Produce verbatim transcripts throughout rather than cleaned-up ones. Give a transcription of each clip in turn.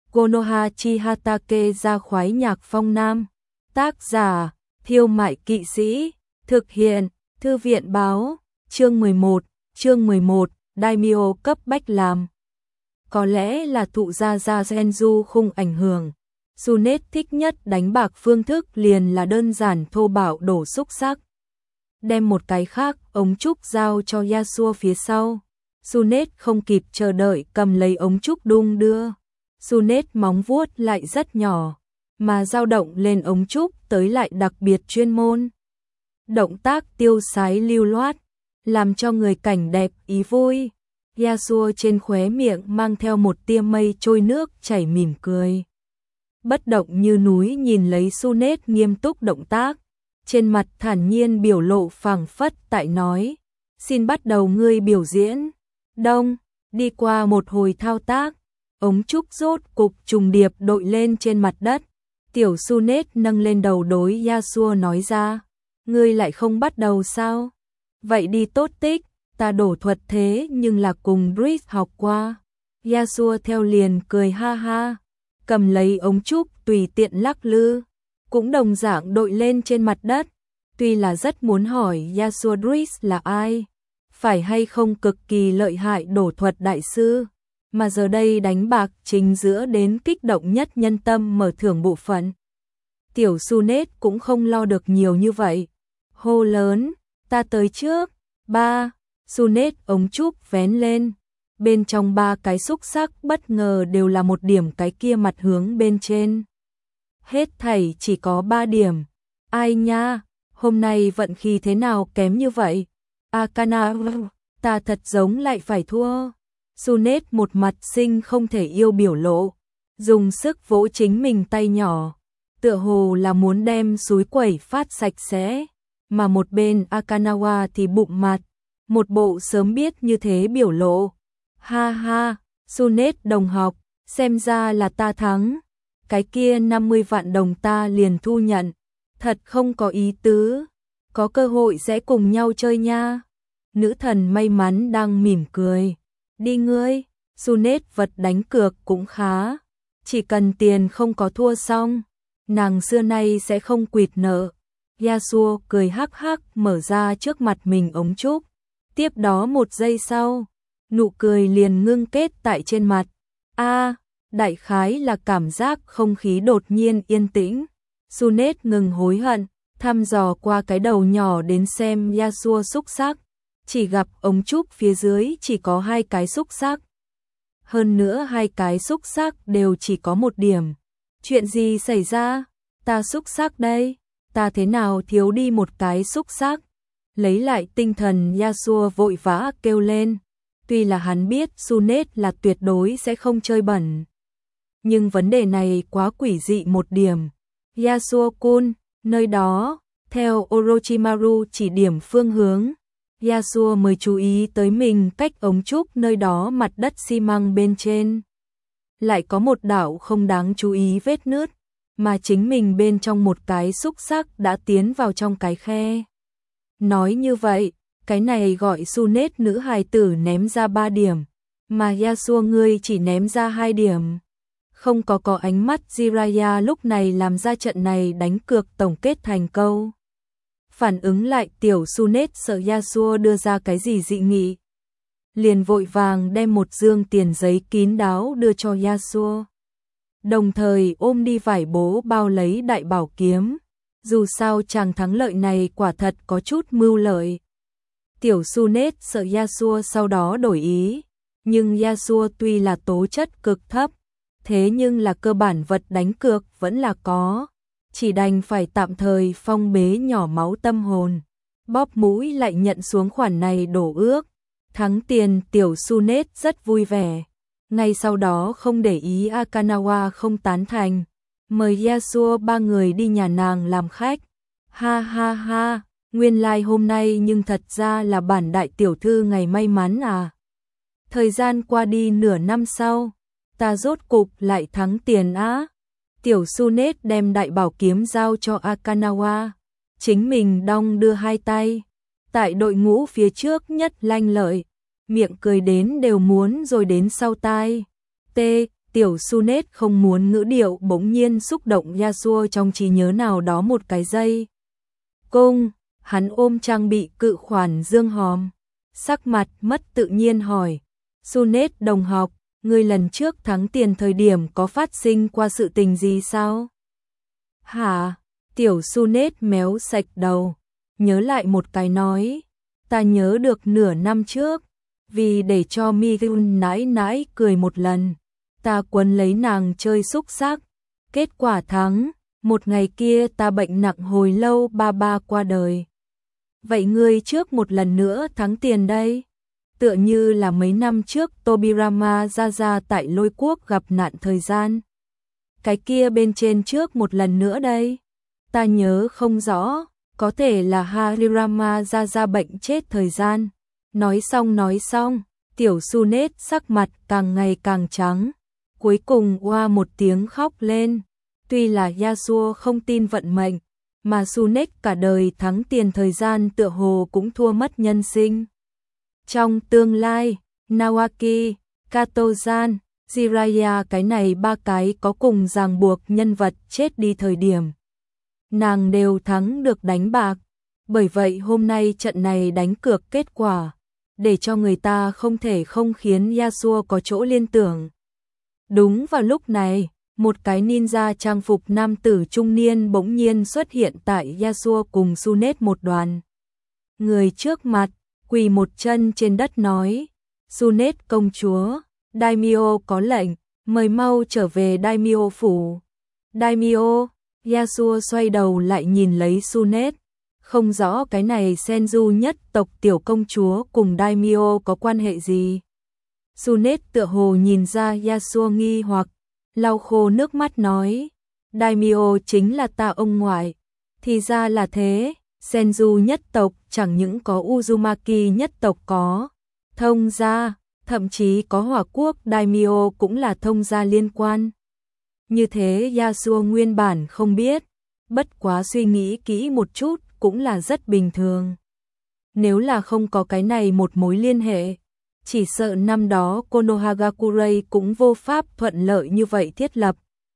Konoha Chihatake ra khoái nhạc phong nam. Tác giả, Thiêu Mại Kỵ Sĩ. Thực hiện, Thư viện báo. Chương mười một, chương mười một, Daimyo cấp bách làm. Có lẽ là thụ gia gia Genju khung ảnh hưởng. Tsunet thích nhất đánh bạc phương thức liền là đơn giản thô bạo đổ xúc sắc. Đem một cái khác ống trúc giao cho Yasuo phía sau. Tsunet không kịp chờ đợi cầm lấy ống trúc đung đưa. Tsunet móng vuốt lại rất nhỏ, mà dao động lên ống trúc tới lại đặc biệt chuyên môn. Động tác tiêu sái lưu loát, làm cho người cảnh đẹp ý vui. Yasuo trên khóe miệng mang theo một tia mây trôi nước chảy mỉm cười. Bất động như núi nhìn lấy Tsunet nghiêm túc động tác, trên mặt thản nhiên biểu lộ phảng phất tại nói, xin bắt đầu ngươi biểu diễn. Đông, đi qua một hồi thao tác, ống trúc rốt cục trùng điệp đội lên trên mặt đất. Tiểu Tsunet nâng lên đầu đối Yasuo nói ra, ngươi lại không bắt đầu sao? Vậy đi tốt tích, ta đổ thuật thế nhưng là cùng Drift học qua. Yasuo theo liền cười ha ha, cầm lấy ống trúc tùy tiện lắc lư, cũng đồng dạng đội lên trên mặt đất. Tuy là rất muốn hỏi Yasuo Drift là ai, phải hay không cực kỳ lợi hại đổ thuật đại sư, mà giờ đây đánh bạc chính giữa đến kích động nhất nhân tâm mở thưởng bộ phận. Tiểu Tsunet cũng không lo được nhiều như vậy. Hô lớn, ta tới trước. Ba, Tsunet ống trúc vén lên. Bên trong ba cái xúc sắc bất ngờ đều là một điểm, cái kia mặt hướng bên trên. Hết thảy chỉ có ba điểm. Ai nha, hôm nay vận khí thế nào kém như vậy? Akana, ta thật giống lại phải thua. Tsunet một mặt sinh không thể yêu biểu lộ, dùng sức vỗ chính mình tay nhỏ, tựa hồ là muốn đem súi quẩy phát sạch sẽ, mà một bên Akanawa thì bụng mặt, một bộ sớm biết như thế biểu lộ. Ha ha, Tsunet đồng học, xem ra là ta thắng, cái kia năm mươi vạn đồng ta liền thu nhận, thật không có ý tứ, có cơ hội sẽ cùng nhau chơi nha. Nữ thần may mắn đang mỉm cười. Đi ngươi, Tsunet vật đánh cược cũng khá, chỉ cần tiền không có thua xong, nàng xưa nay sẽ không quỵt nợ. Yasuo cười hắc hắc mở ra trước mặt mình ống trúc, tiếp đó một giây sau, nụ cười liền ngưng kết tại trên mặt. A, đại khái là cảm giác không khí đột nhiên yên tĩnh. Tsunet ngừng hối hận, thăm dò qua cái đầu nhỏ đến xem Yasuo xúc sắc. Chỉ gặp ống trúc phía dưới chỉ có hai cái xúc sắc. Hơn nữa hai cái xúc sắc đều chỉ có một điểm. Chuyện gì xảy ra? Ta xúc sắc đây, ta thế nào thiếu đi một cái xúc sắc? Lấy lại tinh thần Yasuo vội vã kêu lên. Tuy là hắn biết Tsunet là tuyệt đối sẽ không chơi bẩn, nhưng vấn đề này quá quỷ dị một điểm. Yasuo-kun, nơi đó, theo Orochimaru chỉ điểm phương hướng, Yasuo mới chú ý tới mình cách ống trúc nơi đó mặt đất xi măng bên trên. Lại có một đạo không đáng chú ý vết nứt, mà chính mình bên trong một cái xúc sắc đã tiến vào trong cái khe. Nói như vậy, cái này gọi Tsunet nữ hài tử ném ra ba điểm, mà Yasuo ngươi chỉ ném ra hai điểm. Không có có ánh mắt Jiraiya lúc này làm ra trận này đánh cược tổng kết thành câu. Phản ứng lại tiểu Tsunet sợ Yasuo đưa ra cái gì dị nghị, liền vội vàng đem một dương tiền giấy kín đáo đưa cho Yasuo, đồng thời ôm đi vải bố bao lấy đại bảo kiếm. Dù sao chàng thắng lợi này quả thật có chút mưu lợi. Tiểu Tsunet sợ Yasuo sau đó đổi ý, nhưng Yasuo tuy là tố chất cực thấp, thế nhưng là cơ bản vật đánh cược vẫn là có. Chỉ đành phải tạm thời phong bế nhỏ máu tâm hồn, bóp mũi lại nhận xuống khoản này đổ ước. Thắng tiền tiểu Tsunet rất vui vẻ, ngay sau đó không để ý Akanawa không tán thành, mời Yasuo ba người đi nhà nàng làm khách. Ha ha ha, nguyên lai like hôm nay nhưng thật ra là bản đại tiểu thư ngày may mắn à. Thời gian qua đi nửa năm sau, ta rốt cục lại thắng tiền á. Tiểu Tsunet đem đại bảo kiếm giao cho Akanawa, chính mình đong đưa hai tay, tại đội ngũ phía trước nhất lanh lợi, miệng cười đến đều muốn rồi đến sau tai. T, Tiểu Sunet không muốn ngữ điệu bỗng nhiên xúc động Yasuo trong trí nhớ nào đó một cái giây. Cung, hắn ôm trang bị cự khoản dương hòm, sắc mặt mất tự nhiên hỏi. Sunet đồng học, ngươi lần trước thắng tiền thời điểm có phát sinh qua sự tình gì sao? Hả? Tiểu Sunet méo sạch đầu, nhớ lại một cái nói. Ta nhớ được nửa năm trước, vì để cho Migun nãi nãi cười một lần, ta quấn lấy nàng chơi xúc xắc, kết quả thắng, một ngày kia ta bệnh nặng hồi lâu ba ba qua đời. Vậy ngươi trước một lần nữa thắng tiền đây? Tựa như là mấy năm trước Tobirama ra ra tại Lôi Quốc gặp nạn thời gian. Cái kia bên trên trước một lần nữa đây. Ta nhớ không rõ, có thể là Harirama ra ra bệnh chết thời gian. Nói xong nói xong, tiểu Sunet sắc mặt càng ngày càng trắng. Cuối cùng oa một tiếng khóc lên. Tuy là Yasuo không tin vận mệnh, mà Sunet cả đời thắng tiền thời gian tựa hồ cũng thua mất nhân sinh. Trong tương lai, Nawaki, Katozan, Jiraiya cái này ba cái có cùng ràng buộc nhân vật chết đi thời điểm. Nàng đều thắng được đánh bạc, bởi vậy hôm nay trận này đánh cược kết quả, để cho người ta không thể không khiến Yasuo có chỗ liên tưởng. Đúng vào lúc này, một cái ninja trang phục nam tử trung niên bỗng nhiên xuất hiện tại Yasuo cùng Sunet một đoàn. Người trước mặt, quỳ một chân trên đất nói, Sunet công chúa, Daimyo có lệnh, mời mau trở về Daimyo phủ. Daimyo, Yasuo xoay đầu lại nhìn lấy Sunet, không rõ cái này Senju nhất tộc tiểu công chúa cùng Daimyo có quan hệ gì. Sunet tựa hồ nhìn ra Yasuo nghi hoặc, lau khô nước mắt nói, Daimyo chính là ta ông ngoại. Thì ra là thế, Senju nhất tộc chẳng những có Uzumaki nhất tộc có thông gia, thậm chí có Hỏa Quốc Daimyo cũng là thông gia liên quan. Như thế Yasuo nguyên bản không biết, bất quá suy nghĩ kỹ một chút cũng là rất bình thường. Nếu là không có cái này một mối liên hệ, chỉ sợ năm đó Konohagakure cũng vô pháp thuận lợi như vậy thiết lập.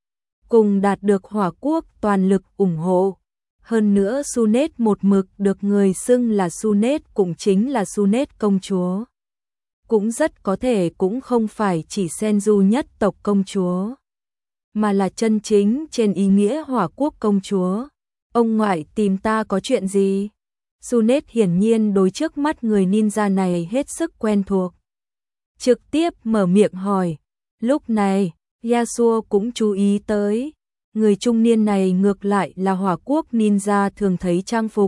Cùng đạt được Hỏa Quốc toàn lực ủng hộ. Hơn nữa Sunet một mực được người xưng là Sunet cũng chính là Sunet công chúa. Cũng rất có thể cũng không phải chỉ Senju nhất tộc công chúa, mà là chân chính trên ý nghĩa Hỏa Quốc công chúa. Ông ngoại tìm ta có chuyện gì? Sunet hiển nhiên đối trước mắt người ninja này hết sức quen thuộc. Trực tiếp mở miệng hỏi. Lúc này, Yasuo cũng chú ý tới. Người trung niên này ngược lại là Hỏa Quốc ninja thường thấy trang phục.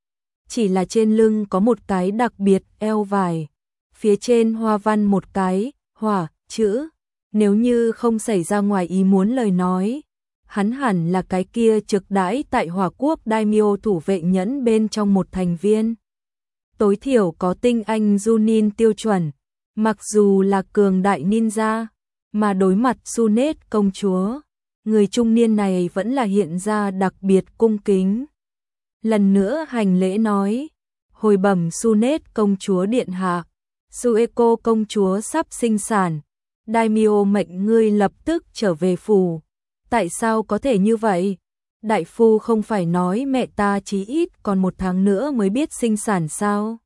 Chỉ là trên lưng có một cái đặc biệt eo vải. Phía trên hoa văn một cái, hỏa, chữ. Nếu như không xảy ra ngoài ý muốn lời nói, hắn hẳn là cái kia trực đãi tại Hỏa Quốc Daimyo thủ vệ nhẫn bên trong một thành viên. Tối thiểu có tinh anh Junin tiêu chuẩn, mặc dù là cường đại ninja, mà đối mặt Sunet công chúa, người trung niên này vẫn là hiện ra đặc biệt cung kính. Lần nữa hành lễ nói, hồi bẩm Sunet công chúa điện hạ, Sueko công chúa sắp sinh sản, Daimyo mệnh ngươi lập tức trở về phủ. Tại sao có thể như vậy? Đại phu không phải nói mẹ ta chí ít còn một tháng nữa mới biết sinh sản sao?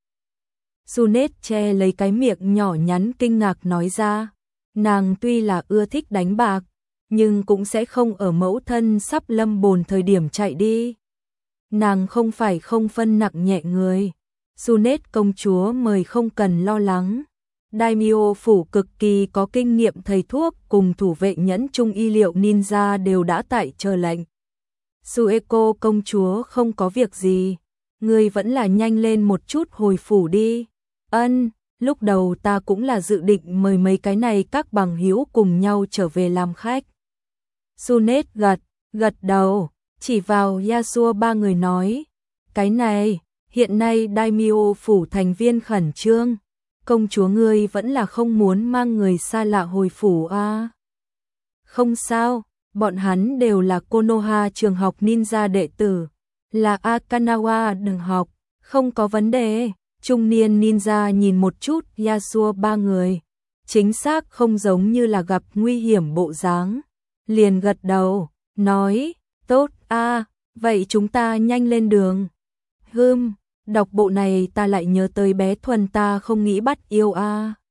Sunet che lấy cái miệng nhỏ nhắn kinh ngạc nói ra, nàng tuy là ưa thích đánh bạc, nhưng cũng sẽ không ở mẫu thân sắp lâm bồn thời điểm chạy đi. Nàng không phải không phân nặng nhẹ người. Sunet công chúa mời không cần lo lắng. Daimyo phủ cực kỳ có kinh nghiệm thầy thuốc cùng thủ vệ nhẫn trung y liệu ninja đều đã tại chờ lệnh. Sueko công chúa không có việc gì, ngươi vẫn là nhanh lên một chút hồi phủ đi. Ân, lúc đầu ta cũng là dự định mời mấy cái này các bằng hữu cùng nhau trở về làm khách. Sunet gật, gật đầu, chỉ vào Yasuo ba người nói, cái này, hiện nay Daimyo phủ thành viên khẩn trương. Công chúa ngươi vẫn là không muốn mang người xa lạ hồi phủ à? Không sao, bọn hắn đều là Konoha trường học ninja đệ tử, là Akanawa đường học, không có vấn đề. Trung niên ninja nhìn một chút Yasuo ba người, chính xác không giống như là gặp nguy hiểm bộ dáng. Liền gật đầu, nói, tốt a, vậy chúng ta nhanh lên đường. Hừm, đọc bộ này ta lại nhớ tới bé Thuần ta không nghĩ bắt yêu a.